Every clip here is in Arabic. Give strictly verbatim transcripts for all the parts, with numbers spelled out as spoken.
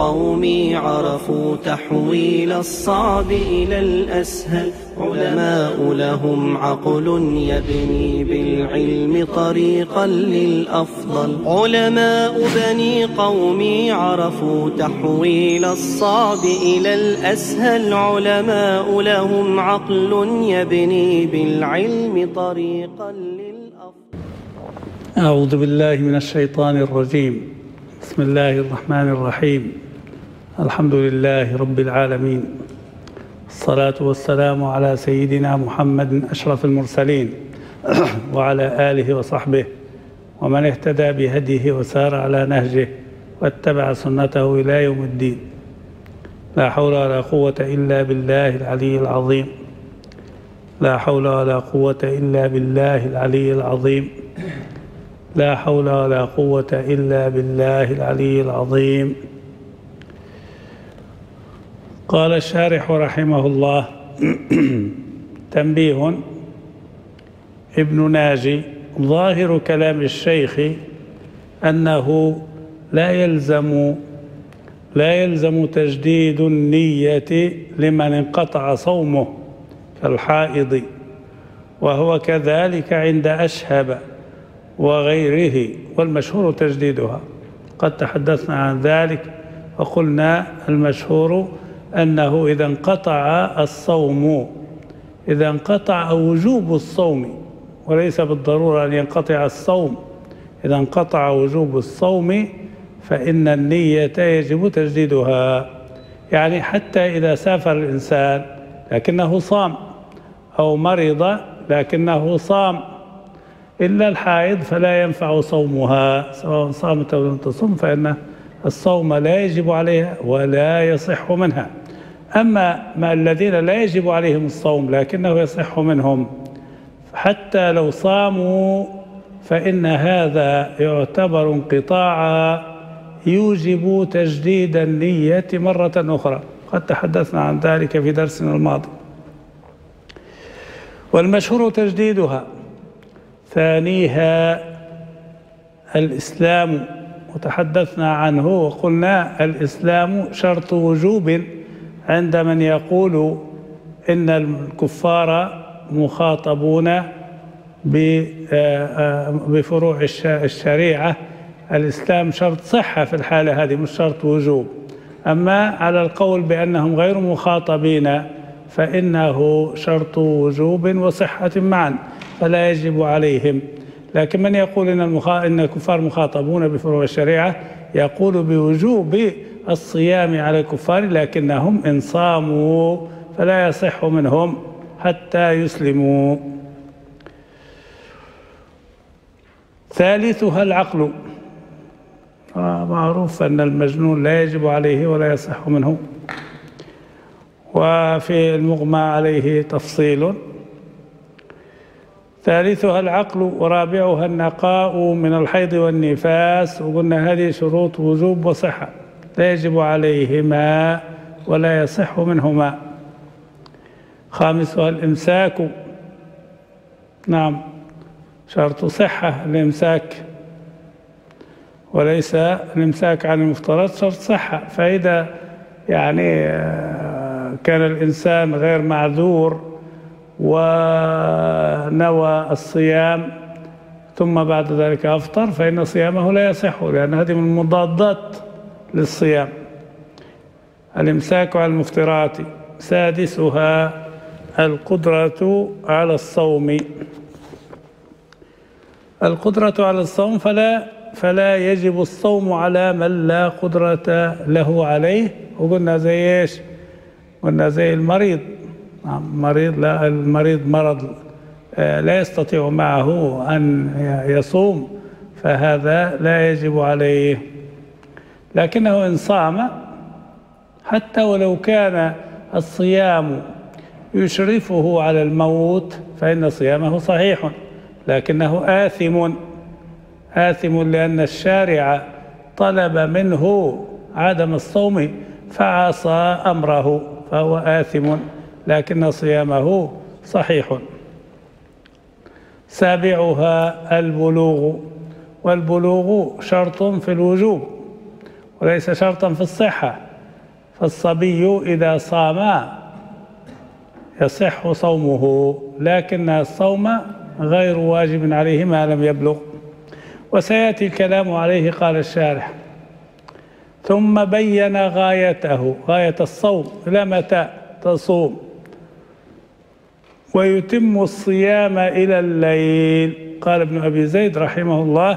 قومي عرفوا تحويل الصعب إلى الأسهل، علماء لهم عقل يبني بالعلم طريقا للأفضل. علماء بني قومي عرفوا تحويل الصعب إلى الأسهل، علماء لهم عقل يبني بالعلم طريقا للأفضل. أعوذ بالله من الشيطان الرجيم. بسم الله الرحمن الرحيم. الحمد لله رب العالمين، الصلاة والسلام على سيدنا محمد أشرف المرسلين وعلى آله وصحبه ومن اهتدى بهديه وسار على نهجه واتبع سنته إلى يوم الدين. لا حول ولا قوة إلا بالله العلي العظيم. لا حول ولا قوة إلا بالله العلي العظيم. لا حول ولا قوة إلا بالله العلي العظيم. قال الشارح رحمه الله: تنبيه. ابن ناجي: ظاهر كلام الشيخ أنه لا يلزم لا يلزم تجديد النية لمن انقطع صومه كالحائض، وهو كذلك عند أشهب وغيره، والمشهور تجديدها. قد تحدثنا عن ذلك وقلنا المشهور أنه إذا انقطع الصوم إذا انقطع وجوب الصوم، وليس بالضرورة أن ينقطع الصوم، إذا انقطع وجوب الصوم فإن النية يجب تجديدها. يعني حتى إذا سافر الإنسان لكنه صام، أو مرض لكنه صام، إلا الحائض فلا ينفع صومها، سواء صامت أو لم تصم، فإن الصوم لا يجب عليها ولا يصح منها. أما ما الذين لا يجب عليهم الصوم لكنه يصح منهم، حتى لو صاموا فإن هذا يعتبر انقطاعا يوجب تجديد النية مرة أخرى. قد تحدثنا عن ذلك في درسنا الماضي. والمشهور تجديدها. ثانيها الإسلام، وتحدثنا عنه وقلنا الإسلام شرط وجوب عند من يقول إن الكفار مخاطبون بفروع الشريعة. الإسلام شرط صحة في الحالة هذه، مش شرط وجوب. أما على القول بأنهم غير مخاطبين فإنه شرط وجوب وصحة معا، فلا يجب عليهم. لكن من يقول إن, المخا... إن الكفار مخاطبون بفروع الشريعة يقول بوجوب الصيام على الكفار، لكنهم إن صاموا فلا يصح منهم حتى يسلموا. ثالثها العقل. معروف أن المجنون لا يجب عليه ولا يصح منه، وفي المغمى عليه تفصيل. ثالثها العقل، ورابعها النقاء من الحيض والنفاس، وقلنا هذه شروط وجوب وصحة، لا يجب عليهما ولا يصح منهما. خامسها الإمساك. نعم، شرط صحة الإمساك، وليس الإمساك عن المفترض شرط صحة. فإذا يعني كان الإنسان غير معذور ونوى الصيام ثم بعد ذلك أفطر فإن صيامه لا يصح، لأن هذه من المضادات للصيام. الإمساك عن المفطرات. سادسها القدرة على الصوم. القدرة على الصوم فلا فلا يجب الصوم على من لا قدرة له عليه. وقلنا زي إيش؟ قلنا زي المريض. مريض لا المريض مرض لا يستطيع معه أن يصوم، فهذا لا يجب عليه. لكنه إن صام حتى ولو كان الصيام يشرفه على الموت فإن صيامه صحيح، لكنه آثم آثم لأن الشارع طلب منه عدم الصوم فعصى أمره، فهو آثم لكن صيامه صحيح. سابعها البلوغ. والبلوغ شرط في الوجوب، وليس شرطا في الصحة. فالصبي إذا صام يصح صومه، لكن الصوم غير واجب عليه ما لم يبلغ، وسيأتي الكلام عليه. قال الشارح: ثم بين غايته، غاية الصوم إلى متى تصوم، ويتم الصيام إلى الليل. قال ابن أبي زيد رحمه الله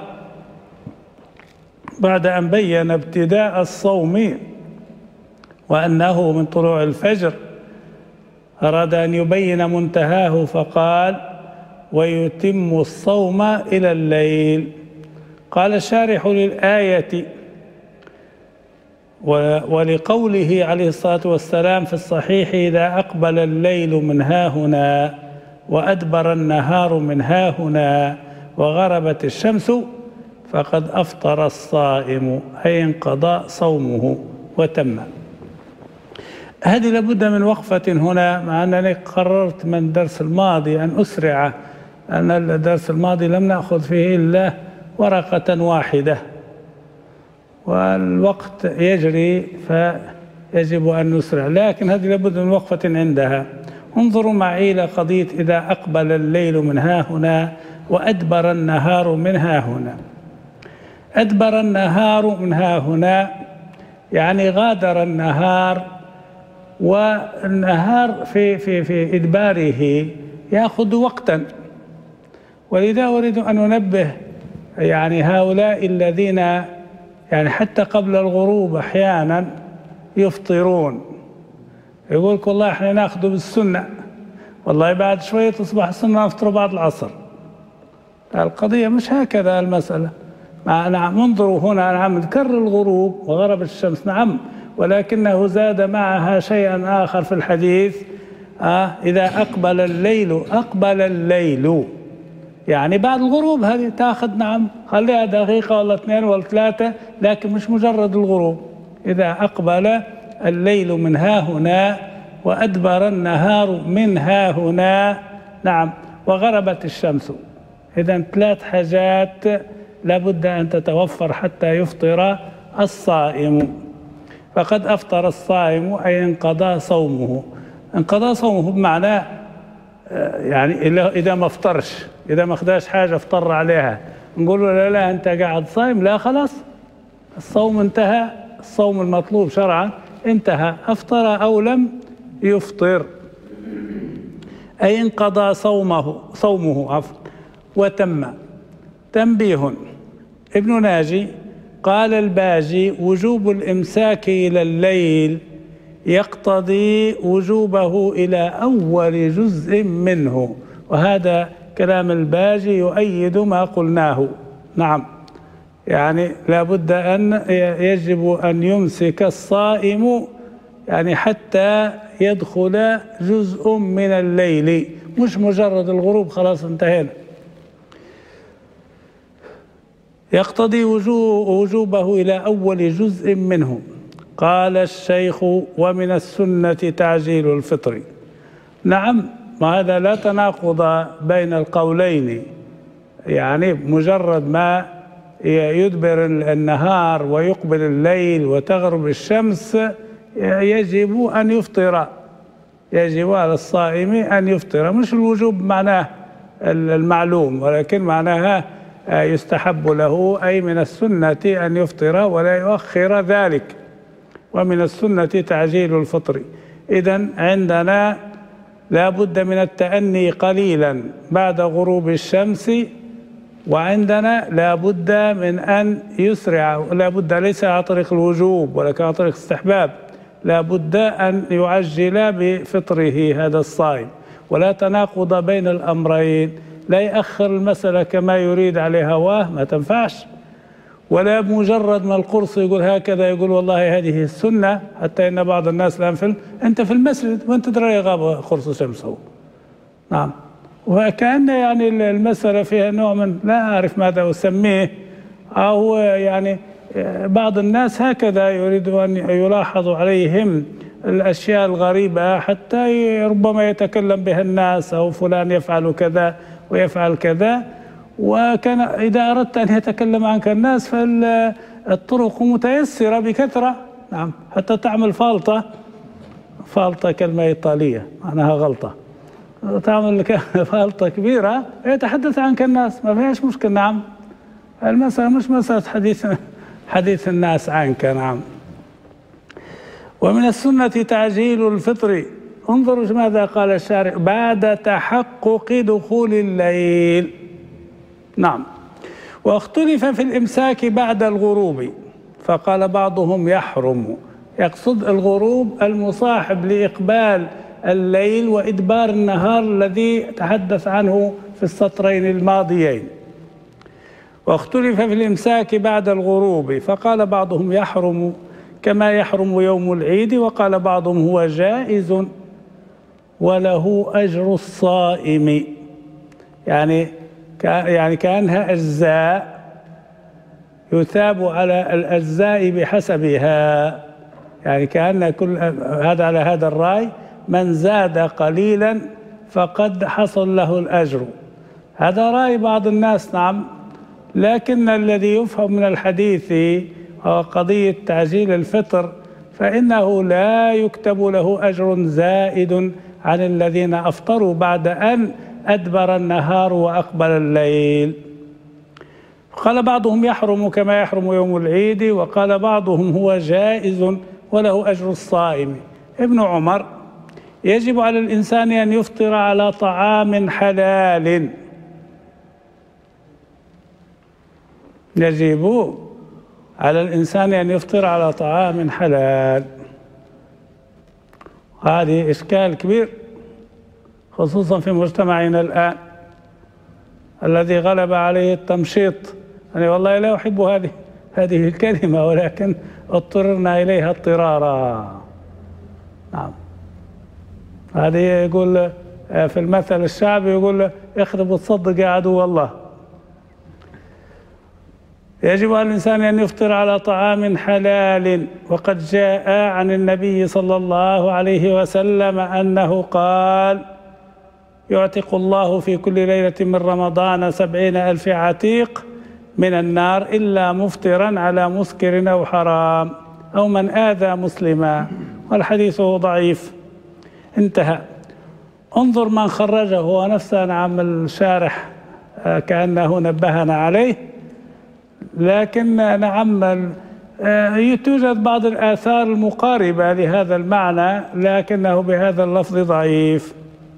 بعد أن بين ابتداء الصوم وأنه من طلوع الفجر، أراد أن يبين منتهاه فقال: ويتم الصوم إلى الليل. قال الشارح للآية: ولقوله عليه الصلاة والسلام في الصحيح: إذا أقبل الليل من هاهنا وأدبر النهار من هاهنا وغربت الشمس فقد أفطر الصائم، أي انقضى صومه وتم. هذه لابد من وقفة هنا، مع أنني قررت من الدرس الماضي أن أسرع، أن الدرس الماضي لم نأخذ فيه إلا ورقة واحدة والوقت يجري فيجب أن نسرع، لكن هذه لابد من وقفة عندها. انظروا معي إلى قضية إذا أقبل الليل من هاهنا وأدبر النهار من هاهنا. أدبر النهار من هاهنا يعني غادر النهار، والنهار في في في إدباره يأخذ وقتا. ولذا أريد أن أنبه يعني هؤلاء الذين يعني حتى قبل الغروب أحيانا يفطرون، يقول لك والله احنا ناخذ بالسنة، والله بعد شوية تصبح السنة نفطر بعد العصر. القضية مش هكذا المسألة. نعم انظروا هنا، نعم ذكر الغروب وغرب الشمس نعم، ولكنه زاد معها شيئا آخر في الحديث: آه إذا أقبل الليل، أقبل الليل يعني بعد الغروب. هذه تاخذ نعم خليها دقيقة ولا اثنين ولا ثلاثة، لكن مش مجرد الغروب. إذا أقبل الليل من هاهنا وأدبر النهار من هاهنا، نعم، وغربت الشمس. إذن ثلاث حاجات لابد أن تتوفر حتى يفطر الصائم. فقد أفطر الصائم أي انقضى صومه. انقضى صومه بمعنى يعني إذا ما افطرش، إذا ما خداش حاجة افطر عليها، نقول له لا لا أنت قاعد صايم، لا خلاص الصوم انتهى، الصوم المطلوب شرعا انتهى، أفطر أو لم يفطر، أي انقضى صومه صومه عفوا وتم. تنبيه: ابن ناجي قال الباجي: وجوب الإمساك إلى الليل يقتضي وجوبه إلى أول جزء منه، وهذا كلام الباجي يؤيد ما قلناه. نعم، يعني لابد أن يجب أن يمسك الصائم يعني حتى يدخل جزء من الليل، مش مجرد الغروب خلاص انتهينا. يقتضي وجوبه إلى أول جزء منه. قال الشيخ: ومن السنة تعجيل الفطر. نعم، وهذا لا تناقض بين القولين، يعني مجرد ما يدبر النهار ويقبل الليل وتغرب الشمس يجب أن يفطر، يجب على الصائم أن يفطر، مش الوجوب معناه المعلوم، ولكن معناها يستحب له، أي من السنة أن يفطر ولا يؤخر ذلك. ومن السنة تعجيل الفطر. إذن عندنا لا بد من التأني قليلا بعد غروب الشمس، وعندنا لا بد من أن يسرع، لا بد ليس على طريق الوجوب ولكن على طريق الاستحباب، لا بد أن يعجل بفطره هذا الصائم، ولا تناقض بين الأمرين، لا يأخر المسألة كما يريد عليه هواه، ما تنفعش. ولا مجرد ما القرص يقول هكذا يقول والله هذه السنة، حتى إن بعض الناس الآن في أنت في المسجد وأنت ترى غاب قرص شمسه. نعم، وكأن يعني المسألة فيها نوع من لا أعرف ماذا أسميه، أو يعني بعض الناس هكذا يريد أن يلاحظ عليهم الأشياء الغريبة حتى ربما يتكلم بها الناس، أو فلان يفعل كذا ويفعل كذا. وكان إذا أردت أن يتكلم عنك الناس الطرق متيسرة بكثرة. نعم، حتى تعمل فالطة، فالطة كلمة إيطالية معناها غلطة، تعمل فالطة كبيرة يتحدث عنك الناس، ما فيهاش مشكلة. نعم، المسألة مش مسألة حديث حديث الناس عنك. نعم. ومن السنة تعجيل الفطر، انظروا ماذا قال الشارع: بعد تحقق دخول الليل. نعم. واختلف في الإمساك بعد الغروب، فقال بعضهم يحرم، يقصد الغروب المصاحب لإقبال الليل وإدبار النهار الذي تحدث عنه في السطرين الماضيين. واختلف في الإمساك بعد الغروب، فقال بعضهم يحرم كما يحرم يوم العيد، وقال بعضهم هو جائز وله أجر الصائم. يعني يعني كأنها أجزاء يثاب على الأجزاء بحسبها، يعني كأن كل هذا على هذا الرأي من زاد قليلا فقد حصل له الأجر. هذا رأي بعض الناس. نعم. لكن الذي يفهم من الحديث هو قضية تعجيل الفطر، فإنه لا يكتب له أجر زائد عن الذين أفطروا بعد أن أدبر النهار وأقبل الليل. قال بعضهم يحرم كما يحرم يوم العيد، وقال بعضهم هو جائز وله أجر الصائم. ابن عمر: يجب على الإنسان أن يفطر على طعام حلال، يجب على الإنسان أن يفطر على طعام حلال. هذه إشكال كبير خصوصا في مجتمعنا الآن الذي غلب عليه التمشيط. يعني والله لا أحب هذه هذه الكلمة، ولكن اضطررنا إليها اضطرارا. نعم. هذه يقول في المثل الشعبي، يقول اخرب وتصدق يا عدو الله. يجب على الإنسان أن يفطر على طعام حلال، وقد جاء عن النبي صلى الله عليه وسلم أنه قال: يعتق الله في كل ليلة من رمضان سبعين ألف عتيق من النار إلا مفطرا على مسكر أو حرام أو من آذى مسلما، والحديث ضعيف. انتهى. انظر من خرجه، هو نفسه. نعم، الشارح كأنه نبهنا عليه، لكن نعم توجد بعض الآثار المقاربة لهذا المعنى، لكنه بهذا اللفظ ضعيف.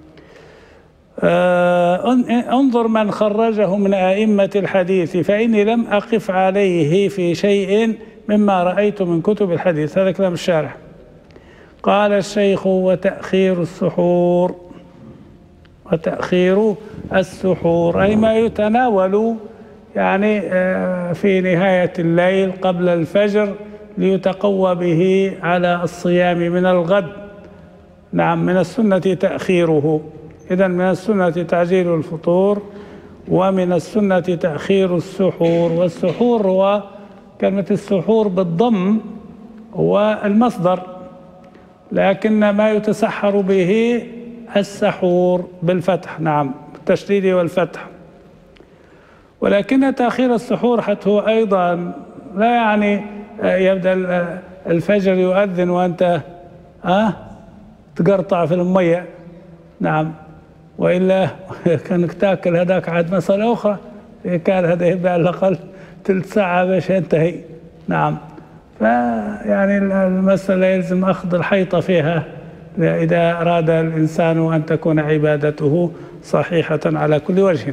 انظر من خرجه من أئمة الحديث، فإني لم أقف عليه في شيء مما رأيت من كتب الحديث. هذا كلام الشارح. قال الشيخ: وتأخير السحور، وتأخير السحور أي ما يتناول يعني في نهاية الليل قبل الفجر ليتقوى به على الصيام من الغد. نعم، من السنة تأخيره. إذن من السنة تعجيل الفطور، ومن السنة تأخير السحور. والسحور هو كلمة السحور بالضم هو المصدر، لكن ما يتسحر به السحور بالفتح. نعم، بالتشديد والفتح. ولكن تأخير السحور حتى هو أيضا لا يعني يبدأ الفجر يؤذن وأنت أه تقرطع في المية. نعم، وإلا كانك تاكل هذاك عاد مسألة أخرى، كان هذا يبقى على الأقل ثلث ساعة باش ينتهي. نعم، فيعني المسألة يلزم أخذ الحيطة فيها إذا أراد الإنسان أن تكون عبادته صحيحة على كل وجه.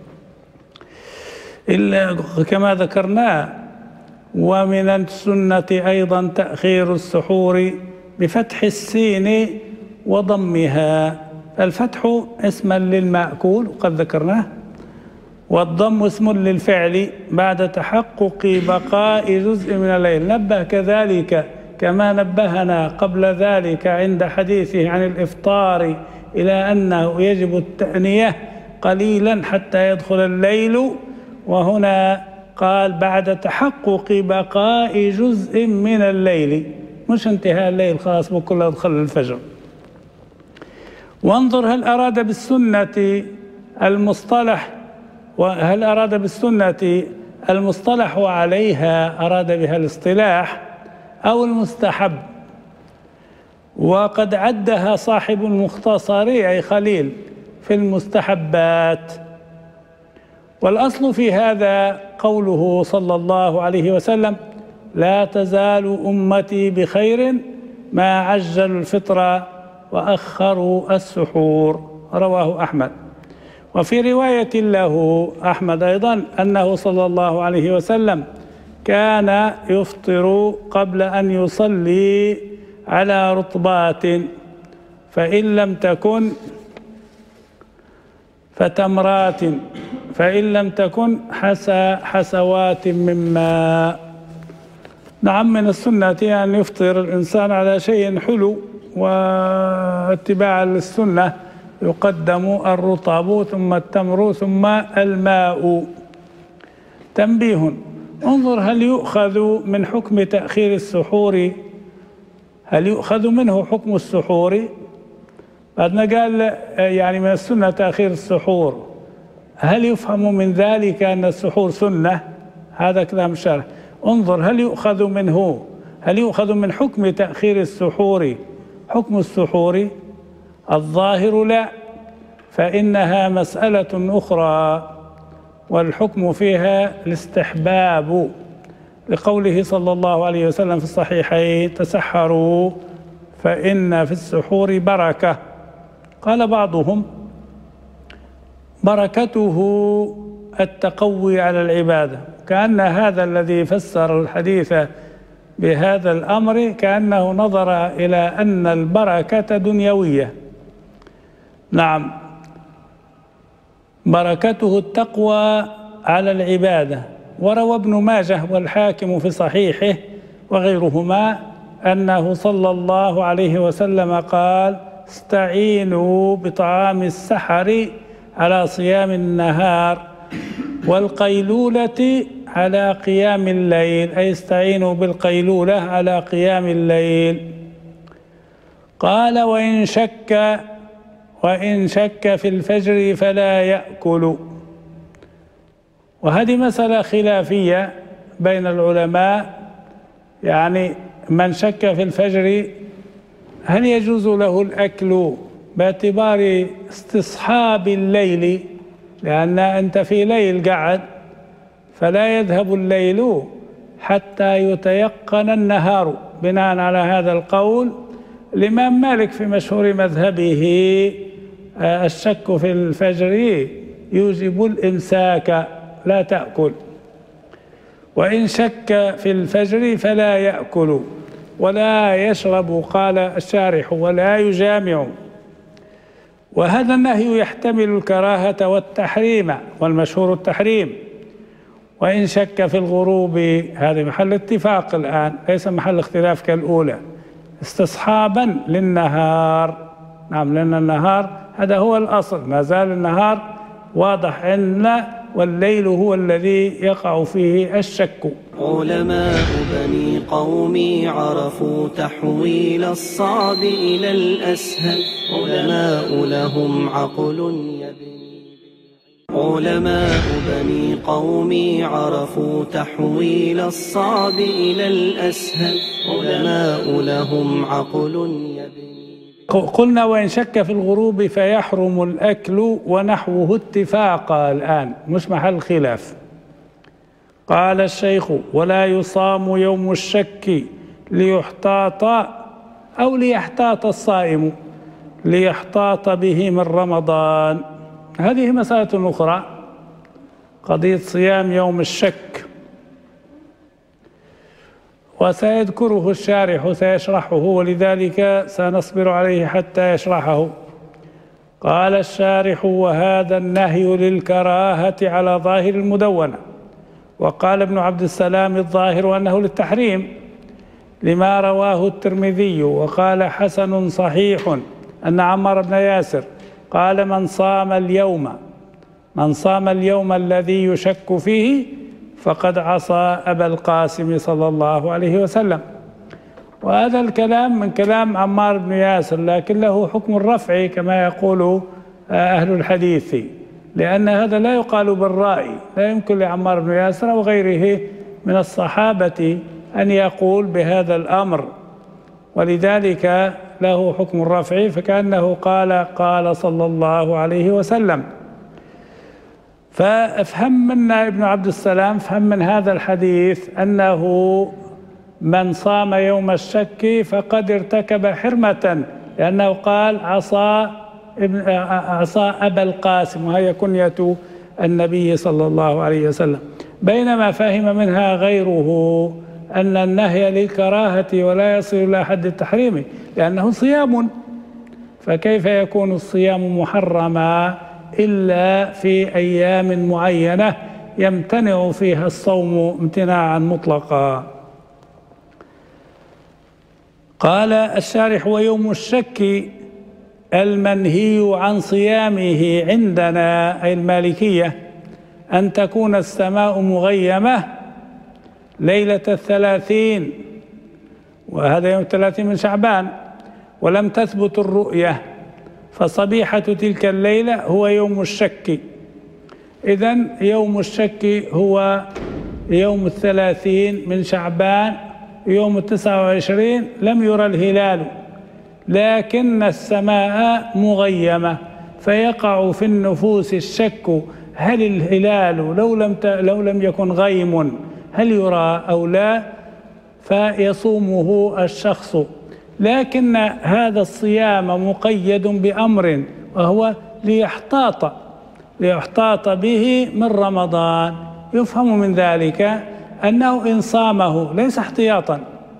إلا كما ذكرنا، ومن السنة أيضا تأخير السحور بفتح السين وضمها. الفتح اسما للمأكول وقد ذكرناه، والضم اسم للفعل بعد تحقق بقاء جزء من الليل. نبه كذلك كما نبهنا قبل ذلك عند حديثه عن الإفطار إلى أنه يجب التأنية قليلا حتى يدخل الليل، وهنا قال بعد تحقق بقاء جزء من الليل، مش انتهاء الليل خلاص بكل يدخل الفجر. وانظر هل أراد بالسنة المصطلح، وهل أراد بالسنة المصطلح عليها أراد بها الاصطلاح أو المستحب، وقد عدها صاحب المختصر أي خليل في المستحبات. والأصل في هذا قوله صلى الله عليه وسلم: لا تزال أمتي بخير ما عجلوا الفطر وأخروا السحور، رواه أحمد. وفي رواية له أحمد أيضا أنه صلى الله عليه وسلم كان يفطر قبل أن يصلي على رطبات، فإن لم تكن فتمرات، فإن لم تكن حسى حسوات من ماء. نعم، من السنة أن يفطر الإنسان على شيء حلو، واتباعا للسنة يقدم الرطب ثم التمر ثم الماء. تنبيه: انظر هل يؤخذ من حكم تأخير السحور، هل يؤخذ منه حكم السحور؟ بعدنا قال يعني من السنة تأخير السحور، هل يفهم من ذلك أن السحور سنة؟ هذا كلام الشرح. انظر هل يؤخذ منه، هل يؤخذ من حكم تأخير السحور حكم السحور؟ الظاهر لا، فإنها مسألة أخرى والحكم فيها الاستحباب، لقوله صلى الله عليه وسلم في الصحيحين: تسحروا فإن في السحور بركة. قال بعضهم: بركته التقوي على العبادة، كأن هذا الذي فسر الحديث بهذا الأمر كأنه نظر إلى أن البركة دنيوية. نعم، بركته التقوى على العبادة. وروى ابن ماجه والحاكم في صحيحه وغيرهما أنه صلى الله عليه وسلم قال: استعينوا بطعام السحر على صيام النهار، والقيلولة على قيام الليل، أي استعينوا بالقيلولة على قيام الليل. قال: وإن شك وإن شك في الفجر فلا يأكل. وهذه مسألة خلافية بين العلماء، يعني من شك في الفجر هل يجوز له الأكل باعتبار استصحاب الليل، لأن أنت في ليل قعد، فلا يذهب الليل حتى يتيقن النهار. بناء على هذا القول الإمام مالك في مشهور مذهبه الشك في الفجر يوجب الإمساك، لا تأكل. وإن شك في الفجر فلا يأكل ولا يشرب، قال الشارح، ولا يجامع. وهذا النهي يحتمل الكراهة والتحريم، والمشهور التحريم. وإن شك في الغروب، هذا محل اتفاق الآن، ليس محل اختلاف كالأولى، استصحابا للنهار. نعم، لأن النهار هذا هو الأصل، ما زال النهار واضح عندنا، والليل هو الذي يقع فيه الشك. علماء بني قومي عرفوا تحويل الصعب إلى الأسهل، علماء لهم عقل يبني علماء بني قومي عرفوا تحويل الصعب إلى الأسهل، علماء لهم عقل يبني. قلنا: وإن شك في الغروب فيحرم الأكل، ونحوه اتفاقا الآن، مش محل خلاف. قال الشيخ: ولا يصام يوم الشك ليحتاط أو ليحتاط الصائم، ليحتاط به من رمضان. هذه مسألة أخرى، قضية صيام يوم الشك، وسيذكره الشارح سيشرحه، ولذلك سنصبر عليه حتى يشرحه. قال الشارح: وهذا النهي للكراهة على ظاهر المدونة. وقال ابن عبد السلام: الظاهر أنه للتحريم، لما رواه الترمذي. وقال حسن صحيح أن عمار بن ياسر قال: من صام اليوم من صام اليوم الذي يشك فيه فقد عصى أبا القاسم صلى الله عليه وسلم. وهذا الكلام من كلام عمار بن ياسر، لكن له حكم الرفع كما يقول أهل الحديث، لأن هذا لا يقال بالرأي، لا يمكن لعمار بن ياسر أو غيره من الصحابة أن يقول بهذا الأمر، ولذلك له حكم الرفع، فكأنه قال قال صلى الله عليه وسلم. فافهم منا ابن عبد السلام، فهم من هذا الحديث أنه من صام يوم الشك فقد ارتكب حرمة، لأنه قال عصى ابن عصى أبا القاسم، وهي كنية النبي صلى الله عليه وسلم. بينما فهم منها غيره أن النهي للكراهة ولا يصل إلى حد التحريم، لأنه صيام، فكيف يكون الصيام محرما إلا في أيام معينة يمتنع فيها الصوم امتناعا مطلقا. قال الشارح: ويوم الشك المنهي عن صيامه عندنا أي المالكية أن تكون السماء مغيمة ليلة الثلاثين، وهذا يوم الثلاثين من شعبان، ولم تثبت الرؤية، فصبيحة تلك الليلة هو يوم الشك. إذن يوم الشك هو يوم الثلاثين من شعبان، يوم التسعة وعشرين لم يرى الهلال لكن السماء مغيمة، فيقع في النفوس الشك: هل الهلال لو لم لو لم يكن غيم هل يرى أو لا؟ فيصومه الشخص. لكن هذا الصيام مقيد بأمر، وهو ليحتاط ليحتاط به من رمضان. يفهم من ذلك أنه إن صامه ليس احتياطا،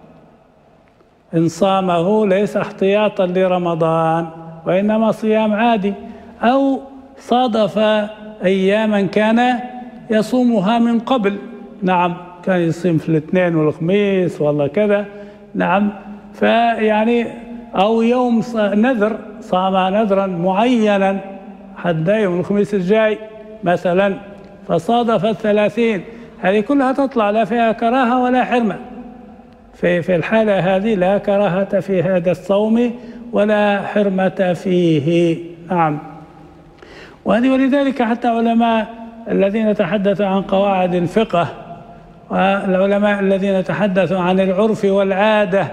إن صامه ليس احتياطا لرمضان، وإنما صيام عادي، أو صادف أياما كان يصومها من قبل، نعم، كان يصوم في الاثنين والخميس والله كذا، نعم، فيعني أو يوم نذر، صام نذرا معينا حتى يوم الخميس الجاي مثلا، فصادف الثلاثين، هذه كلها تطلع لا فيها كراهة ولا حرمة. في في الحالة هذه لا كراهة في هذا الصوم ولا حرمة فيه، نعم. وهذه ولذلك حتى علماء الذين تحدثوا عن قواعد الفقه والعلماء الذين تحدثوا عن العرف والعادة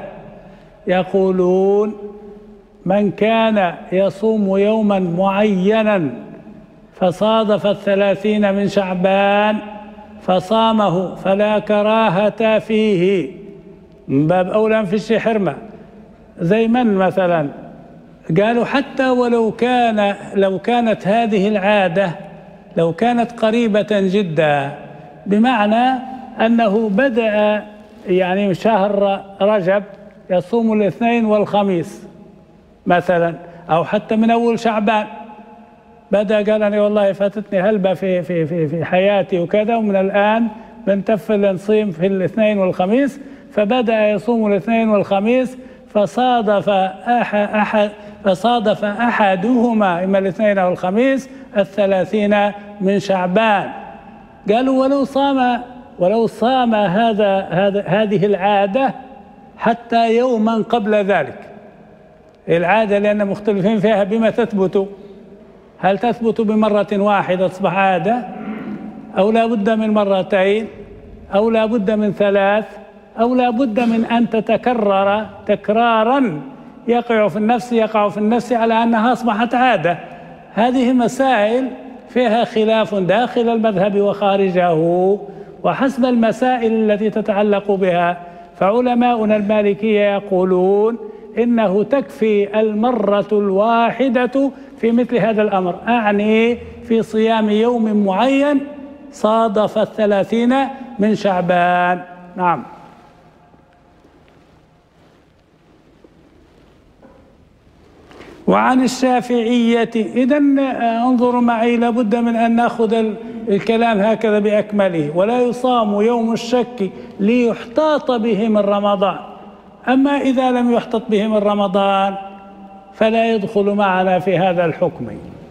يقولون: من كان يصوم يوما معينا فصادف الثلاثين من شعبان فصامه فلا كراهة فيه، من باب أولى في الشيء حرمة. زي من مثلا؟ قالوا حتى ولو كان لو كانت هذه العادة لو كانت قريبة جدا، بمعنى أنه بدأ يعني شهر رجب يصوم الاثنين والخميس مثلا، أو حتى من أول شعبان بدأ قال أنا والله فاتتني هلبة في في في في حياتي وكذا، ومن الآن بنتفل نصيم في الاثنين والخميس، فبدأ يصوم الاثنين والخميس، فصادف أحد أحد فصادف أحدهما إما الاثنين أو الخميس الثلاثين من شعبان. قالوا ولو صام ولو صام هذا هذا هذه العادة حتى يوما قبل ذلك، العادة لأن مختلفين فيها بما تثبت، هل تثبت بمرة واحدة تصبح عادة، أو لا بد من مرتين، أو لا بد من ثلاث، أو لا بد من أن تتكرر تكرارا يقع في النفس يقع في النفس على أنها أصبحت عادة. هذه مسائل فيها خلاف داخل المذهب وخارجه، وحسب المسائل التي تتعلق بها، فعلماؤنا المالكية يقولون إنه تكفي المرة الواحدة في مثل هذا الأمر، أعني في صيام يوم معين صادف الثلاثين من شعبان، نعم. وعن الشافعية، إذن انظروا معي، لابد من أن نأخذ الكلام هكذا بأكمله. ولا يصام يوم الشك ليحتاط به من رمضان، أما إذا لم يحتط به من رمضان فلا يدخل معنا في هذا الحكم.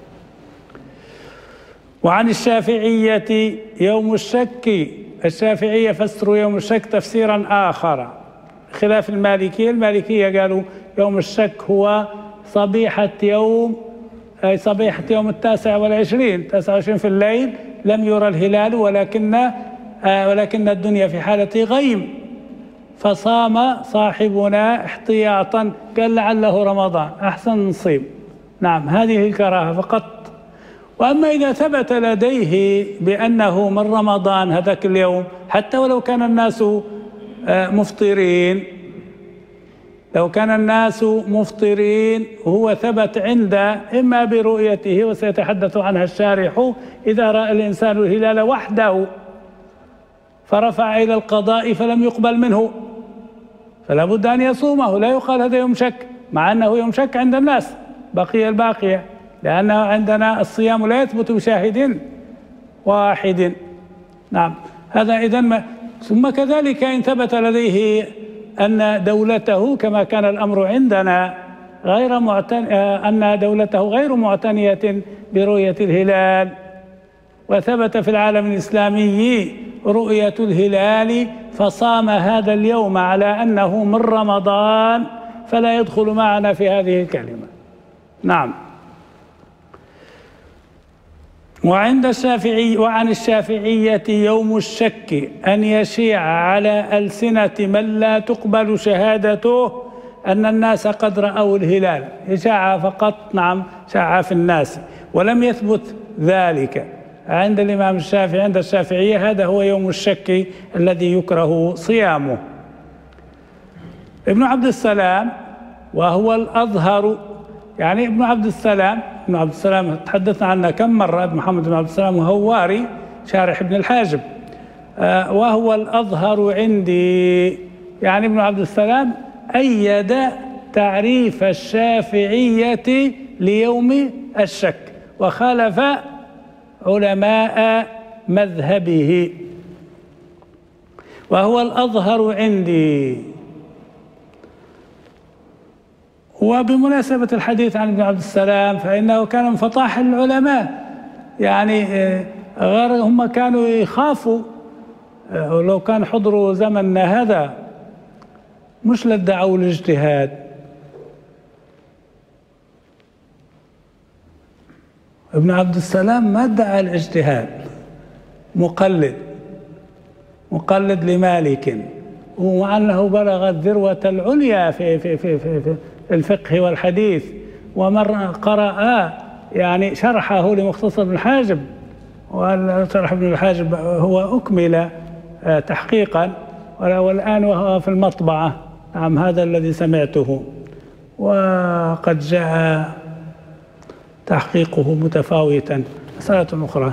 وعن الشافعية يوم الشك، الشافعية فسروا يوم الشك تفسيرا آخر خلاف المالكية. المالكية قالوا يوم الشك هو صبيحة يوم أي صبيحة يوم التاسع والعشرين تاسع وعشرين في الليل لم يرى الهلال، ولكن ولكن الدنيا في حالة غيم، فصام صاحبنا احتياطا، قال لعله رمضان أحسن نصيب. نعم، هذه الكراهة فقط. وأما إذا ثبت لديه بأنه من رمضان هذاك اليوم، حتى ولو كان الناس مفطرين، لو كان الناس مفطرين هو ثبت عنده إما برؤيته، وسيتحدث عنها الشارح، إذا رأى الإنسان الهلال وحده فرفع إلى القضاء فلم يقبل منه، فلا بد أن يصومه، لا يقال هذا يوم شك، مع أنه يوم شك عند الناس بقي الباقية، لأنه عندنا الصيام لا يثبت بشاهد واحد. نعم، هذا إذن. ثم كذلك إن ثبت لديه أن دولته كما كان الأمر عندنا غير معتن... أن دولته غير معتنية برؤية الهلال، وثبت في العالم الإسلامي رؤية الهلال فصام هذا اليوم على أنه من رمضان، فلا يدخل معنا في هذه الكلمة. نعم. وعند الشافعي وعن الشافعية يوم الشك أن يشيع على ألسنة من لا تقبل شهادته أن الناس قد رأوا الهلال، شاع فقط. نعم، شاع في الناس ولم يثبت ذلك عند الإمام الشافعي. عند الشافعية هذا هو يوم الشك الذي يكره صيامه. ابن عبد السلام وهو الأظهر، يعني ابن عبد السلام ابن عبد السلام تحدثنا عنه كم مرة، محمد بن عبد السلام وهواري شارح ابن الحاجب، آه وهو الأظهر عندي، يعني ابن عبد السلام أيد تعريف الشافعية ليوم الشك وخالف علماء مذهبه، وهو الأظهر عندي. وبمناسبة الحديث عن ابن عبد السلام فإنه كان من فطاح العلماء، يعني غير هم كانوا يخافوا، ولو كان حضروا زمننا هذا مش لادعوا الاجتهاد. ابن عبد السلام ما ادعى الاجتهاد، مقلد مقلد لمالك، ومع أنه بلغ الذروة العليا في في في في, في الفقه والحديث، ومر قرأ يعني شرحه لمختصر ابن الحاجب، وشرح ابن الحاجب هو أكمل تحقيقا والآن وهو في المطبعة. نعم، هذا الذي سمعته، وقد جاء تحقيقه متفاوتا. مسألة أخرى.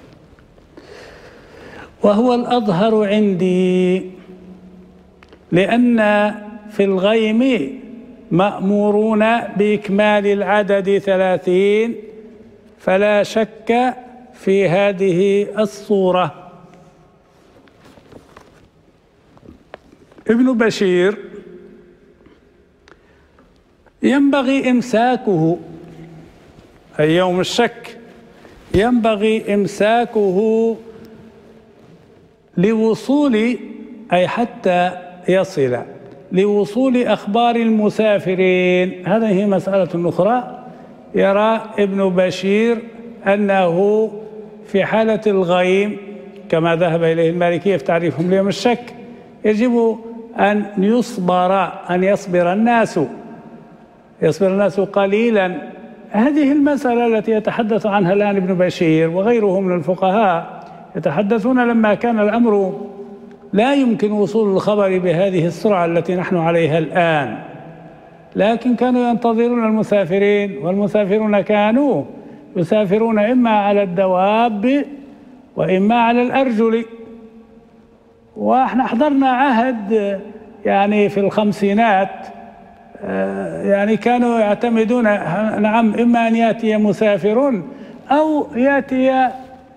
وهو الأظهر عندي لأن في الغيم مأمورون بإكمال العدد ثلاثين، فلا شك في هذه الصورة. ابن بشير ينبغي إمساكه، أي يوم الشك ينبغي إمساكه لوصول، أي حتى يصل لوصول أخبار المسافرين. هذه مسألة أخرى. يرى ابن بشير أنه في حالة الغيم كما ذهب إليه المالكية في تعريفهم ليوم الشك يجب أن يصبر أن يصبر الناس يصبر الناس قليلا. هذه المسألة التي يتحدث عنها الآن ابن بشير وغيره من الفقهاء يتحدثون لما كان الأمر لا يمكن وصول الخبر بهذه السرعة التي نحن عليها الآن، لكن كانوا ينتظرون المسافرين، والمسافرون كانوا يسافرون إما على الدواب وإما على الأرجل. وإحنا حضرنا عهد يعني في الخمسينات، يعني كانوا يعتمدون نعم إما أن يأتي مسافر أو يأتي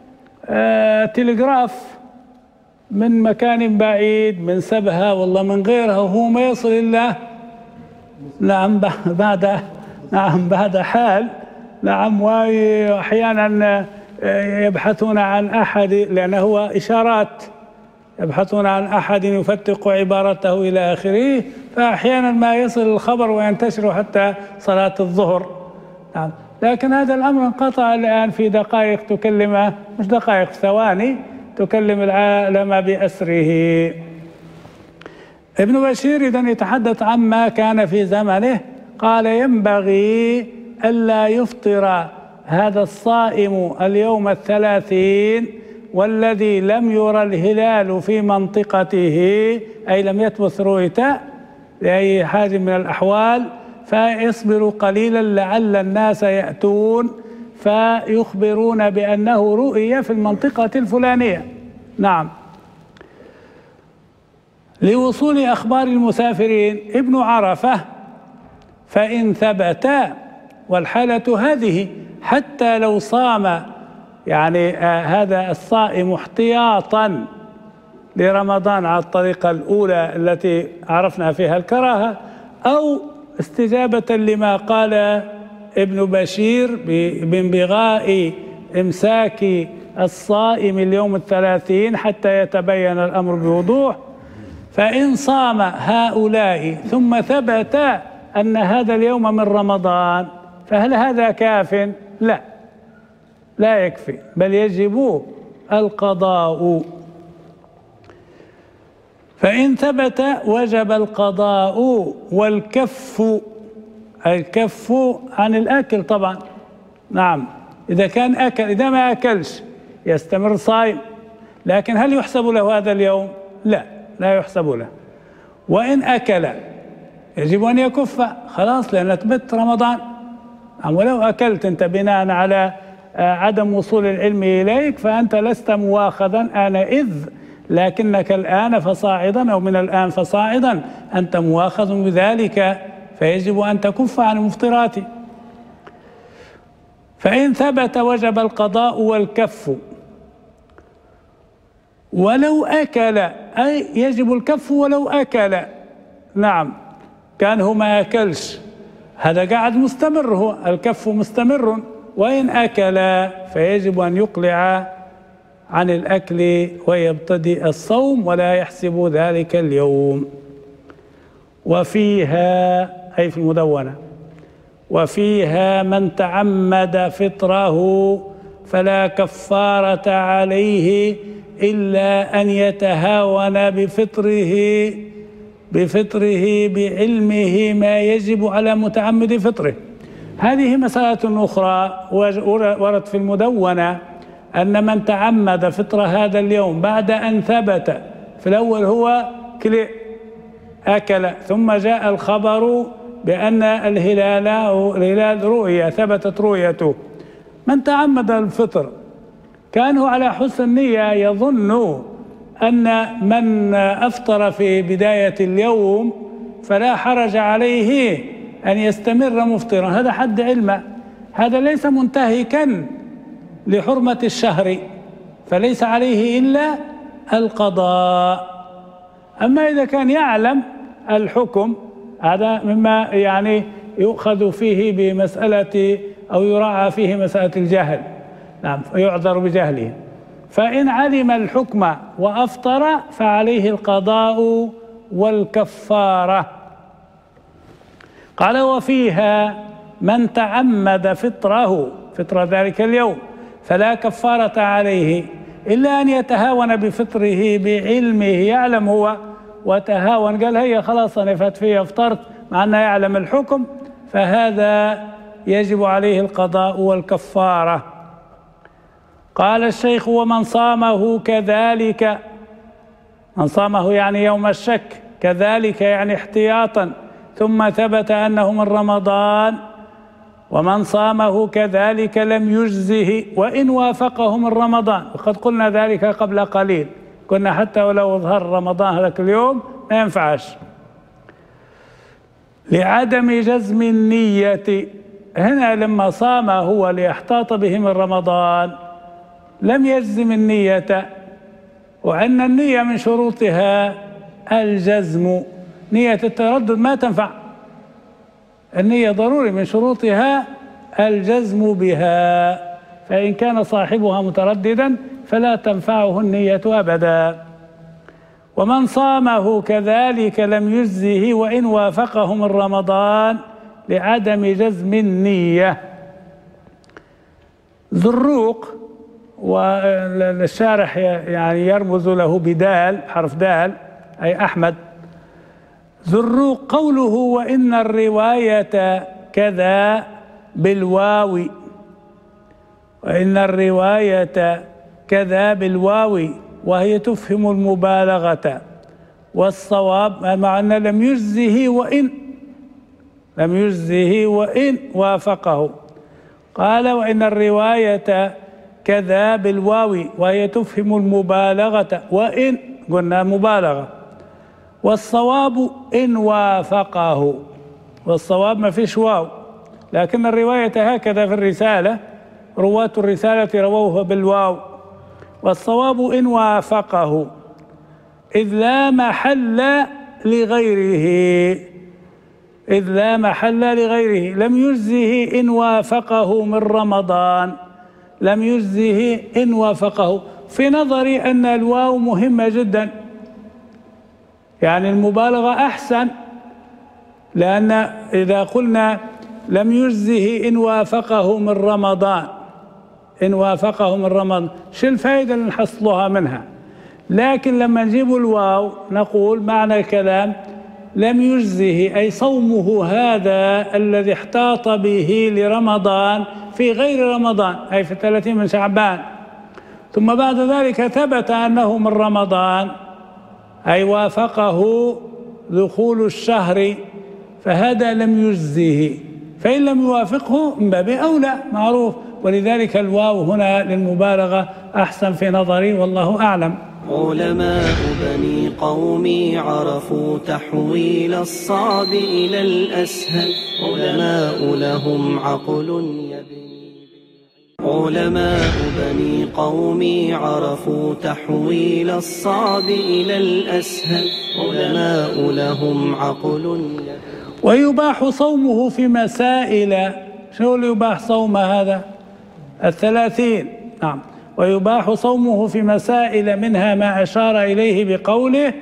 تلغراف من مكان بعيد، من سبها والله من غيرها، وهو ما يصل إلا نعم بعد نعم بعد حال. نعم، وأحيانا يبحثون عن أحد، لأنه هو إشارات، يبحثون عن أحد يفتق عبارته إلى آخره، فأحيانا ما يصل الخبر وينتشر حتى صلاة الظهر. نعم، لكن هذا الأمر انقطع الآن في دقائق تكلم، مش دقائق، ثواني تكلم العالم بأسره. ابن بشير إذن يتحدث عما كان في زمنه، قال: ينبغي ألا يفطر هذا الصائم اليوم الثلاثين والذي لم يرى الهلال في منطقته، أي لم يثبت رؤيته لأي حال من الأحوال، فيصبروا قليلا لعل الناس يأتون فيخبرون بأنه رؤي في المنطقة الفلانية. نعم. لوصول أخبار المسافرين ابن عرفة فإن ثبت، والحالة هذه حتى لو صام يعني آه هذا الصائم احتياطا لرمضان على الطريقة الأولى التي عرفنا فيها الكراهة، أو استجابة لما قال ابن بشير بانبغاء إمساك الصائم اليوم الثلاثين حتى يتبين الأمر بوضوح، فإن صام هؤلاء ثم ثبت أن هذا اليوم من رمضان فهل هذا كاف؟ لا، لا يكفي، بل يجب القضاء. فإن ثبت وجب القضاء والكف، الكف عن الأكل طبعا. نعم، إذا كان أكل، إذا ما أكلش يستمر صائم، لكن هل يحسب له هذا اليوم؟ لا، لا يحسب له. وإن أكل يجب أن يكف خلاص، لأن ثبت رمضان. ولو أكلت أنت بناء على عدم وصول العلم إليك فأنت لست مواخذا آنئذ، لكنك الآن فصاعدا أو من الآن فصاعدا أنت مواخذ بذلك، فيجب أن تكف عن المفطرات. فإن ثبت وجب القضاء والكف. ولو أكل، أي يجب الكف ولو أكل. نعم، كان هو ما أكلش، هذا قاعد مستمر، هو الكف مستمر. وإن أكل فيجب أن يقلع عن الأكل ويبتدئ الصوم ولا يحسب ذلك اليوم. وفيها، أي في المدونة، وفيها من تعمد فطره فلا كفارة عليه إلا أن يتهاون بفطره بفطره بعلمه ما يجب على متعمد فطره. هذه مسألة أخرى ورد في المدونة، أن من تعمد فطر هذا اليوم بعد أن ثبت، في الأول هو كلي أكل، ثم جاء الخبر بأن الهلال الهلال رؤية، ثبتت رؤيته. من تعمد الفطر كان هو على حسن النية يظن أن من أفطر في بداية اليوم فلا حرج عليه أن يستمر مفطرا، هذا حد علمه، هذا ليس منتهكا لحرمة الشهر، فليس عليه إلا القضاء. أما إذا كان يعلم الحكم، هذا مما يعني يؤخذ فيه بمسألة أو يراعى فيه مسألة الجهل. نعم، يعذر بجهله. فإن علم الحكم وأفطر فعليه القضاء والكفارة. قال: وفيها من تعمد فطره، فطر ذلك اليوم، فلا كفارة عليه إلا أن يتهاون بفطره بعلمه، يعلم هو وتهاون، قال هي خلاص أنا فات فيها افطرت، مع أنه يعلم الحكم، فهذا يجب عليه القضاء والكفارة. قال الشيخ: ومن صامه كذلك، من صامه يعني يوم الشك، كذلك يعني احتياطا، ثم ثبت أنه من رمضان، ومن صامه كذلك لم يجزه وإن وافقه من رمضان. وقد قلنا ذلك قبل قليل، كنا حتى ولو ظهر رمضان هذاك اليوم ما ينفعش. لعدم جزم النية، هنا لما صام هو ليحتاط به من رمضان لم يجزم النية، وأن النية من شروطها الجزم، نية التردد ما تنفع، النية ضروري من شروطها الجزم بها، فإن كان صاحبها مترددا فلا تنفعه النية أبدا. ومن صامه كذلك لم يجزه وإن وافقه من رمضان لعدم جزم النية. زروق، والشارح يعني يرمز له بدال، حرف دال، أي أحمد. زروق قوله وإن الرواية كذا بالواو، وإن الرواية كذا بالواو وهي تفهم المبالغة، والصواب مع أن لم يجزه وإن لم يجزه وإن وافقه. قال وإن الرواية كذا بالواو وهي تفهم المبالغة، وإن قلنا مبالغة، والصواب إن وافقه، والصواب ما فيش واو، لكن الرواية هكذا في الرسالة، رواة الرسالة رووها بالواو، والصواب إن وافقه، إذ لا محل لغيره، إذ لا محل لغيره. لم يجزه إن وافقه من رمضان، لم يجزه إن وافقه. في نظري أن الواو مهمة جدا، يعني المبالغة أحسن، لأن إذا قلنا لم يجزه إن وافقه من رمضان، إن وافقه من رمضان، شو الفائدة اللي نحصلها منها؟ لكن لما نجيب الواو نقول معنى الكلام لم يجزه، أي صومه هذا الذي احتاط به لرمضان في غير رمضان، أي في الثلاثين من شعبان، ثم بعد ذلك ثبت أنه من رمضان، أي وافقه دخول الشهر، فهذا لم يجزه. فإن لم يوافقه من باب أولى، معروف، ولذلك الواو هنا للمبالغة أحسن في نظري، والله أعلم. علماء بني قومي عرفوا تحويل الصعب إلى الأسهل، علماء لهم عقل يبني. علماء بني قومي عرفوا تحويل الصعب إلى الأسهل، علماء لهم عقل يبني. ويباح صومه في مسائل، شو اللي يباح صوم هذا؟ الثلاثين، نعم. ويباح صومه في مسائل منها ما أشار إليه بقوله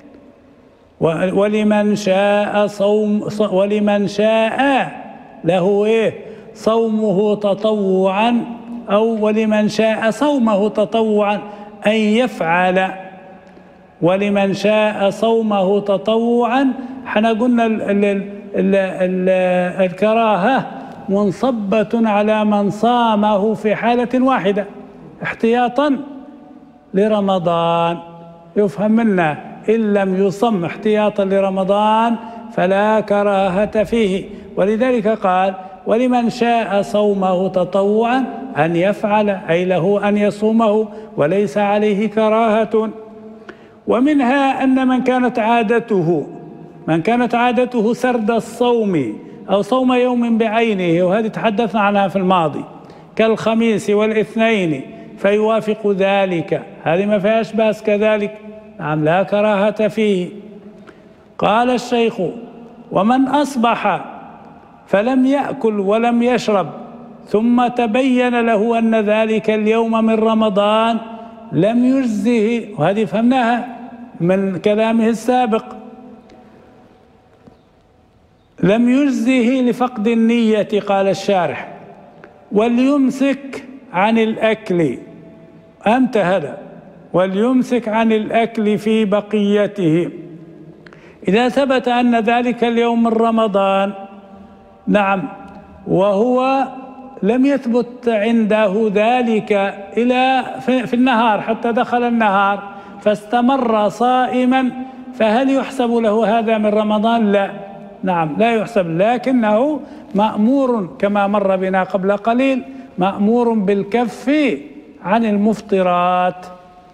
ولمن شاء صوم ولمن شاء له إيه صومه تطوعا، أو ولمن شاء صومه تطوعا أن يفعل، ولمن شاء صومه تطوعا. احنا قلنا ال ال ال ال الكراهة منصبة على من صامه في حالة واحدة احتياطا لرمضان، يفهم منا إن لم يصم احتياطا لرمضان فلا كراهة فيه، ولذلك قال ولمن شاء صومه تطوعا أن يفعل، أي له أن يصومه وليس عليه كراهة. ومنها أن من كانت عادته من كانت عادته سرد الصوم أو صوم يوم بعينه، وهذه تحدثنا عنها في الماضي، كالخميس والاثنين، فيوافق ذلك، هذه ما فيهاش بأس كذلك، نعم لا كراهة فيه. قال الشيخ ومن أصبح فلم يأكل ولم يشرب ثم تبين له أن ذلك اليوم من رمضان لم يجزه، وهذه فهمناها من كلامه السابق، لم يجزه لفقد النية. قال الشارح وليمسك عن الأكل، أنت هذا، وليمسك عن الأكل في بقيته إذا ثبت أن ذلك اليوم من رمضان، نعم، وهو لم يثبت عنده ذلك إلى في النهار حتى دخل النهار فاستمر صائما، فهل يحسب له هذا من رمضان؟ لا، نعم لا يحسب، لكنه مأمور كما مر بنا قبل قليل، مأمور بالكف عن المفطرات.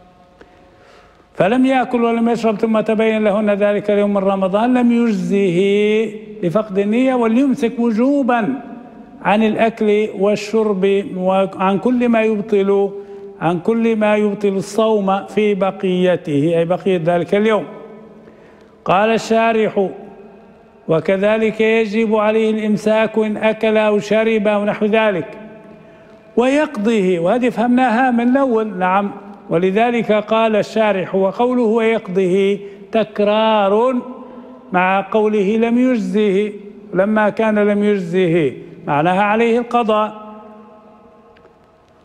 فلم يأكل ولم يشرب ثم تبين له أن ذلك اليوم من رمضان لم يجزه لفقد النية، وليمسك وجوبا عن الأكل والشرب وعن كل ما يبطل عن كل ما يبطل الصوم في بقيته، أي بقية ذلك اليوم. قال الشارح وكذلك يجب عليه الإمساك إن أكل أو شرب أو نحو ذلك، ويقضيه، وهذه فهمناها من الأول، نعم، ولذلك قال الشارح وقوله ويقضيه تكرار مع قوله لم يجزه، لما كان لم يجزه معناها عليه القضاء.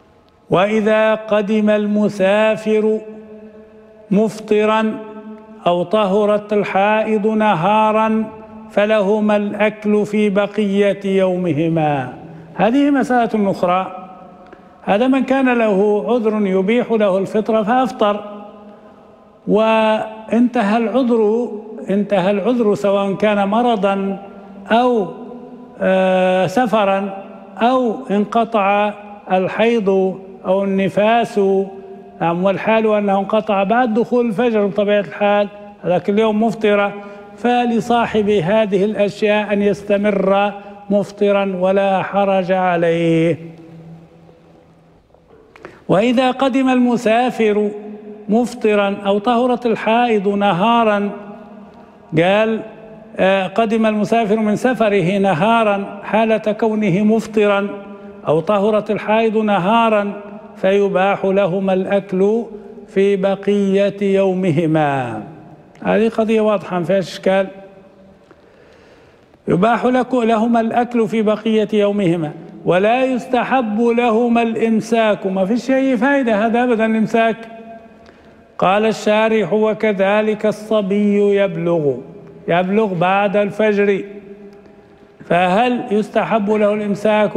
وإذا قدم المسافر مفطرا أو طهرت الحائض نهارا فلهما الأكل في بقية يومهما. هذه مسألة أخرى. هذا من كان له عذر يبيح له الفطر فأفطر، وانتهى العذر انتهى العذر سواء كان مرضا أو آه سفرا أو انقطع الحيض أو النفاس، نعم، والحال أنه انقطع بعد دخول الفجر بطبيعة الحال، لكن اليوم مفطرة، فلصاحب هذه الأشياء أن يستمر مفطرا ولا حرج عليه. وإذا قدم المسافر مفطرا أو طهرت الحائض نهارا، قال قدم المسافر من سفره نهارا حالة كونه مفطرا أو طهرت الحائض نهارا فيباح لهما الأكل في بقية يومهما. هذه قضية واضحة ما فيهاش إشكال. يباح لهما الأكل في بقية يومهما ولا يستحب لهما الإمساك. ما فيش أي فائدة هذا أبدا الإمساك. قال الشارح: وكذلك الصبي يبلغ يبلغ بعد الفجر، فهل يستحب له الإمساك؟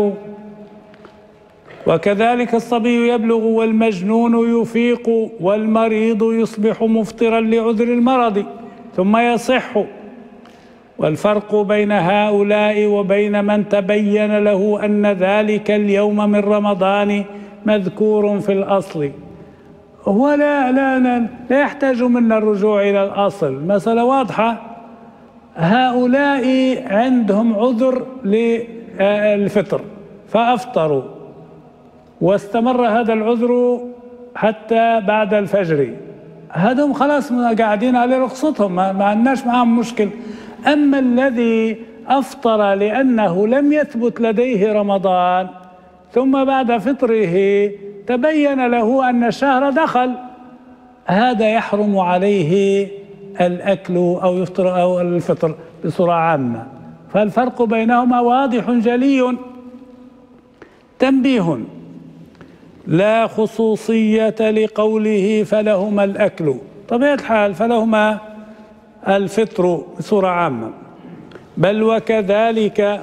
وكذلك الصبي يبلغ والمجنون يفيق والمريض يصبح مفطرا لعذر المرض ثم يصح. والفرق بين هؤلاء وبين من تبين له أن ذلك اليوم من رمضان مذكور في الأصل هو لا لا لا, لا يحتاج منا الرجوع إلى الأصل. مسألة واضحة. هؤلاء عندهم عذر للفطر فأفطروا واستمر هذا العذر حتى بعد الفجر، هذهم خلاص قاعدين على رخصتهم، ما عندناش معهم مشكل. أما الذي أفطر لأنه لم يثبت لديه رمضان ثم بعد فطره تبين له أن الشهر دخل، هذا يحرم عليه الأكل أو يفطر أو الفطر بصورة عامة. فالفرق بينهما واضح جلي. تنبيه: لا خصوصية لقوله فلهما الأكل، طبيعة الحال فلهما الفطر بصورة عامة، بل وكذلك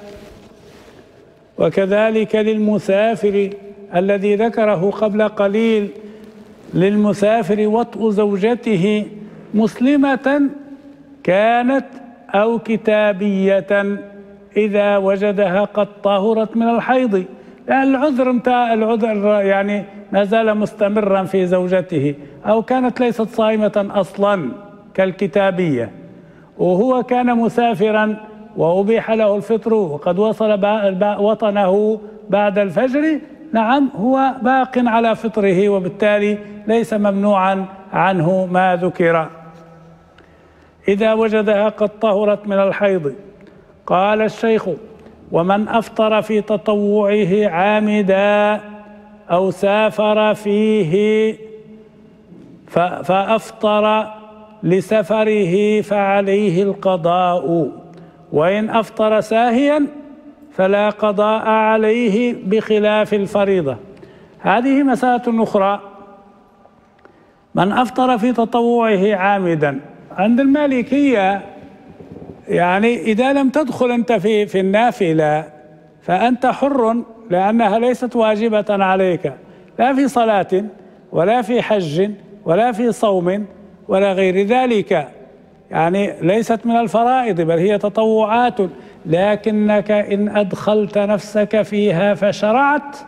وكذلك للمسافر الذي ذكره قبل قليل. للمسافر وطء زوجته مسلمة كانت أو كتابية إذا وجدها قد طهرت من الحيض، لأن العذر متى العذر يعني ما زال مستمرا في زوجته، أو كانت ليست صائمة أصلا كالكتابية، وهو كان مسافرا وأبيح له الفطر وقد وصل وطنه بعد الفجر، نعم هو باق على فطره وبالتالي ليس ممنوعا عنه ما ذكر. إذا وجدها قد طهرت من الحيض. قال الشيخ: ومن أفطر في تطوعه عامدا أو سافر فيه فأفطر لسفره فعليه القضاء، وإن أفطر ساهيا فلا قضاء عليه بخلاف الفريضة. هذه مسألة أخرى. من أفطر في تطوعه عامدا، عند المالكية يعني إذا لم تدخل أنت في في النافلة فأنت حر، لأنها ليست واجبة عليك لا في صلاة ولا في حج ولا في صوم ولا غير ذلك، يعني ليست من الفرائض بل هي تطوعات، لكنك إن أدخلت نفسك فيها فشرعت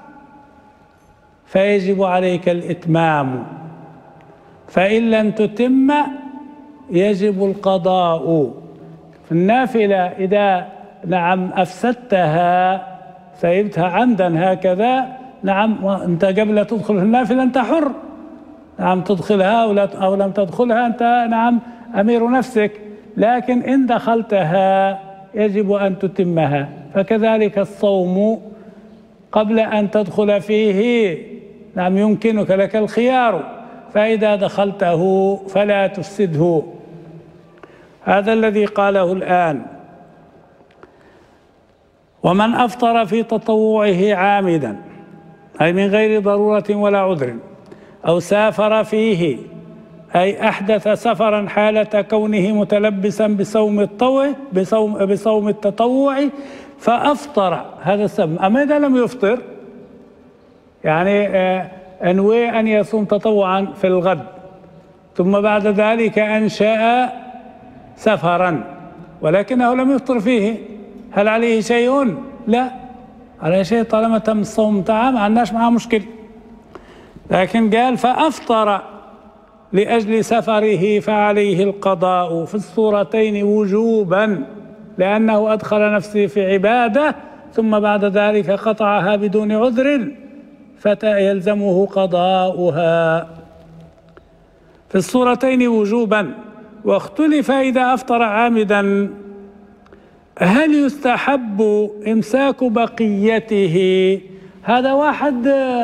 فيجب عليك الإتمام، فإن لم تتم يجب القضاء. في النافلة إذا نعم أفسدتها سيبتها عمدا هكذا، نعم وأنت قبل تدخل في النافلة أنت حر، نعم تدخلها أو لم تدخلها أنت نعم أمير نفسك، لكن إن دخلتها يجب أن تتمها. فكذلك الصوم قبل أن تدخل فيه نعم يمكنك لك الخيار، فإذا دخلته فلا تفسده. هذا الذي قاله الآن. ومن أفطر في تطوعه عامدا أي من غير ضرورة ولا عذر، أو سافر فيه أي أحدث سفرا حالة كونه متلبسا بصوم الطوع بصوم, بصوم التطوع فأفطر، هذا السبب. أما إذا لم يفطر يعني أنوي أن يصوم تطوعا في الغد ثم بعد ذلك أنشأ سفرا ولكنه لم يفطر فيه، هل عليه شيء؟ لا عليه شيء طالما تم الصوم بتاعه، ما عندناش معاه مشكلة. لكن قال فأفطر لأجل سفره فعليه القضاء في الصورتين وجوبا، لأنه أدخل نفسه في عبادة ثم بعد ذلك قطعها بدون عذر فيلزمه قضاؤها في الصورتين وجوبا. واختلف إذا أفطر عامدا هل يستحب إمساك بقيته؟ هذا واحد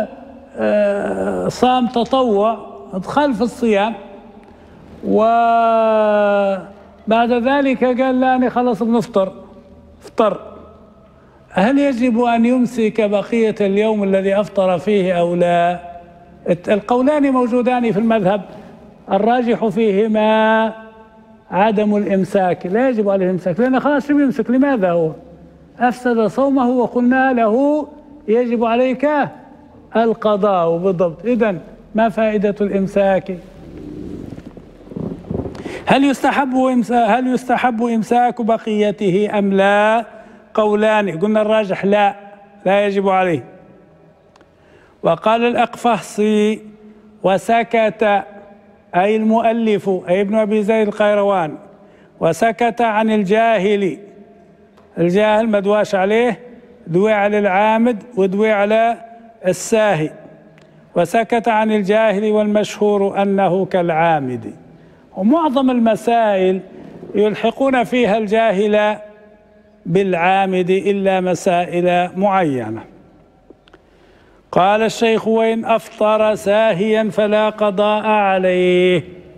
صام تطوع ادخل في الصيام وبعد ذلك قال لا أنا خلص بنفطر افطر، هل يجب أن يمسك بقية اليوم الذي أفطر فيه أو لا؟ القولان موجودان في المذهب، الراجح فيهما عدم الإمساك، لا يجب عليه الإمساك لأنه خلاص شو بيمسك؟ لماذا؟ هو أفسد صومه وقلنا له يجب عليك القضاء بالضبط. إذن ما فائدة الإمساك؟ هل يستحب إمساك هل يستحب إمساك بقيته أم لا؟ قولان، قلنا الراجح لا لا يجب عليه. وقال الأقفصي وسكت أي المؤلف أي ابن أبي زيد القيروان، وسكت عن الجاهل، الجاهل ما دواش عليه، دوي على العامد ودوي على الساهي، وسكت عن الجاهل والمشهور أنه كالعامد. ومعظم المسائل يلحقون فيها الجاهل بالعامد إلا مسائل معينة. قال الشيخ وإن أفطر ساهيا فلا قضاء عليه،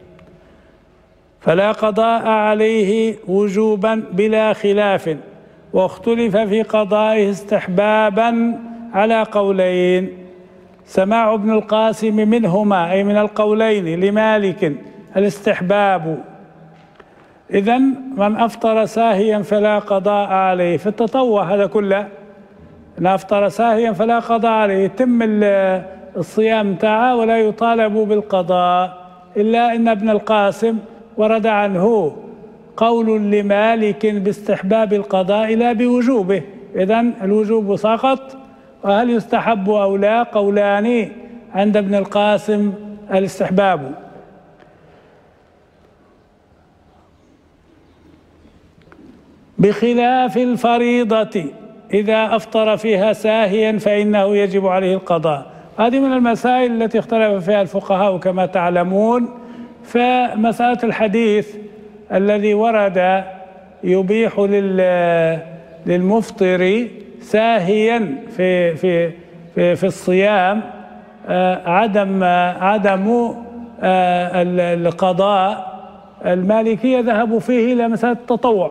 فلا قضاء عليه وجوبا بلا خلاف، واختلف في قضائه استحبابا على قولين، سماع ابن القاسم منهما أي من القولين لمالك الاستحباب. إذن من أفطر ساهيا فلا قضاء عليه في التطوع هذا كله، إن أفطر ساهيا فلا قضاء عليه، يتم الصيام تاعه ولا يطالب بالقضاء، إلا أن ابن القاسم ورد عنه قول لمالك باستحباب القضاء لا بوجوبه، إذن الوجوب سقط. وهل يستحب أو لا؟ قولان عند ابن القاسم الاستحباب. بخلاف الفريضة إذا أفطر فيها ساهيا فإنه يجب عليه القضاء. هذه من المسائل التي اختلف فيها الفقهاء كما تعلمون. فمسألة الحديث الذي ورد يبيح للمفطر ساهيا في في في, في الصيام عدم عدم القضاء، المالكية ذهبوا فيه إلى مسألة التطوع،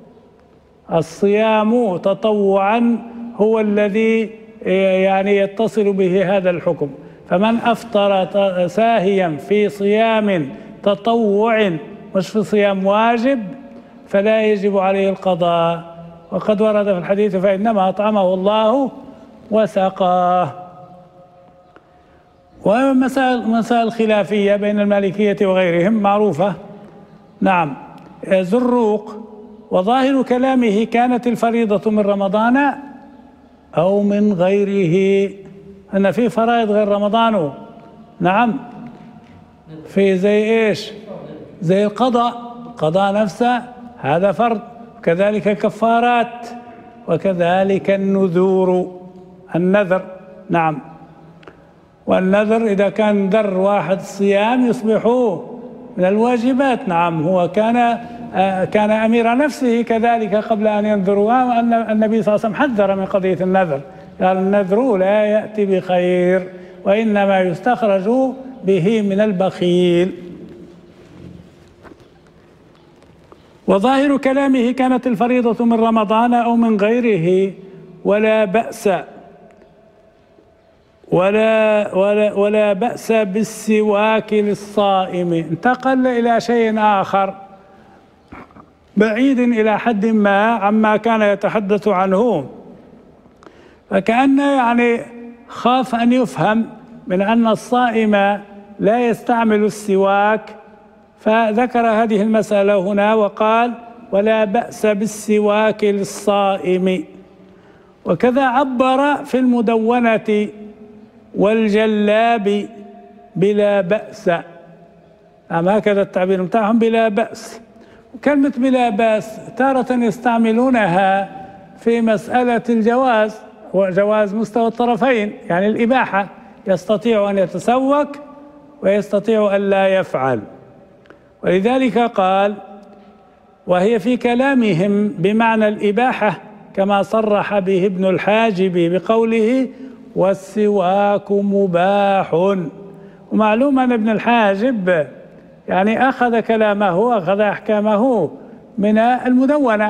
الصيام تطوعا هو الذي يعني يتصل به هذا الحكم. فمن أفطر ساهيا في صيام تطوع مش في صيام واجب فلا يجب عليه القضاء. وقد ورد في الحديث فإنما أطعمه الله وسقاه. ومسائل مسائل خلافية بين المالكية وغيرهم معروفة. نعم. زروق وظاهر كلامه كانت الفريضة من رمضان أو من غيره، أن في فرائض غير رمضان. نعم، في زي إيش؟ زي القضاء، قضاء نفسه هذا فرض، كذلك كفارات، وكذلك النذور، النذر. نعم، والنذر إذا كان ذر واحد الصيام يصبح من الواجبات. نعم، هو كان كان أمير نفسه كذلك قبل أن ينذروا، أن النبي صلى الله عليه وسلم حذر من قضية النذر، قال النذر لا يأتي بخير وإنما يستخرج به من البخيل. وظاهر كلامه كانت الفريضة من رمضان أو من غيره ولا بأس. ولا, ولا, ولا بأس بالسواك للصائم. انتقل إلى شيء آخر بعيد إلى حد ما عما كان يتحدث عنه، فكأنه يعني خاف أن يفهم من أن الصائم لا يستعمل السواك، فذكر هذه المسألة هنا وقال ولا بأس بالسواك للصائم. وكذا عبر في المدونة والجلاب بلا بأس، أما هكذا التعبير بتاعهم بلا بأس. كلمة بلا بأس تارة يستعملونها في مسألة الجواز وجواز مستوى الطرفين، يعني الإباحة، يستطيع أن يتسوك ويستطيع أن لا يفعل. ولذلك قال وهي في كلامهم بمعنى الإباحة كما صرح به ابن الحاجب بقوله والسواك مباح. ومعلوم أن ابن الحاجب يعني أخذ كلامه أخذ أحكامه من المدونة.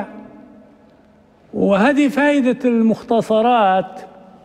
وهذه فائدة المختصرات.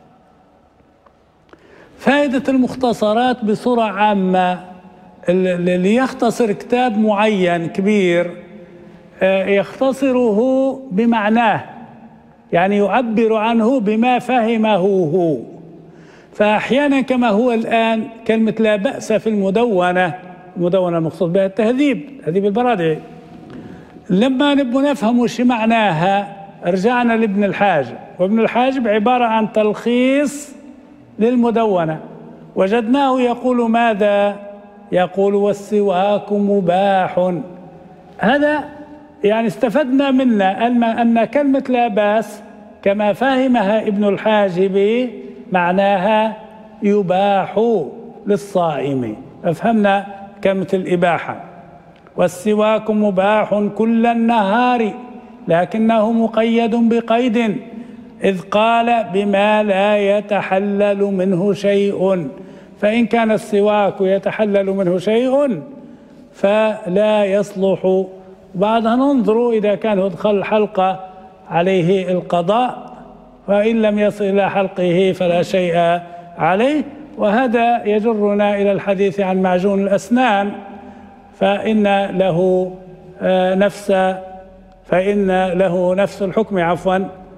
فائدة المختصرات بصورة عامة، اللي يختصر كتاب معين كبير يختصره بمعناه، يعني يعبر عنه بما فهمه هو. فأحيانا كما هو الآن كلمة لا بأس في المدونة، المدونة المقصود بها التهذيب، تهذيب البرادعي، لما نبغى نفهم وش معناها رجعنا لابن الحاجب، وابن الحاجب عبارة عن تلخيص للمدونة، وجدناه يقول ماذا؟ يقول والسواك مباح. هذا يعني استفدنا منا أن كلمة لا بأس كما فهمها ابن الحاجب معناها يباح للصائم، ففهمنا كلمة الإباحة. والسواك مباح كل النهار لكنه مقيد بقيد، إذ قال بما لا يتحلل منه شيء. فإن كان السواك يتحلل منه شيء فلا يصلح. بعدها ننظر إذا كان يدخل الحلقة عليه القضاء، فإن لم يصل إلى حلقه فلا شيء عليه. وهذا يجرنا إلى الحديث عن معجون الأسنان، فإن له نفس فإن له نفس الحكم عفوا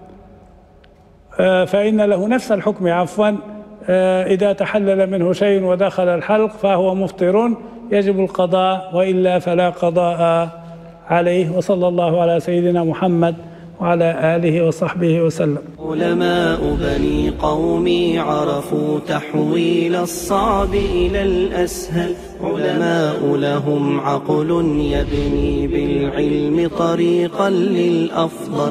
فإن له نفس الحكم عفوا إذا تحلل منه شيء ودخل الحلق فهو مفطر يجب القضاء، وإلا فلا قضاء عليه. وصلى الله على سيدنا محمد وعلى آله وصحبه وسلم. علماء بني قومي عرفوا تحويل الصعب إلى الأسهل، علماء لهم عقل يبني بالعلم طريقا للأفضل.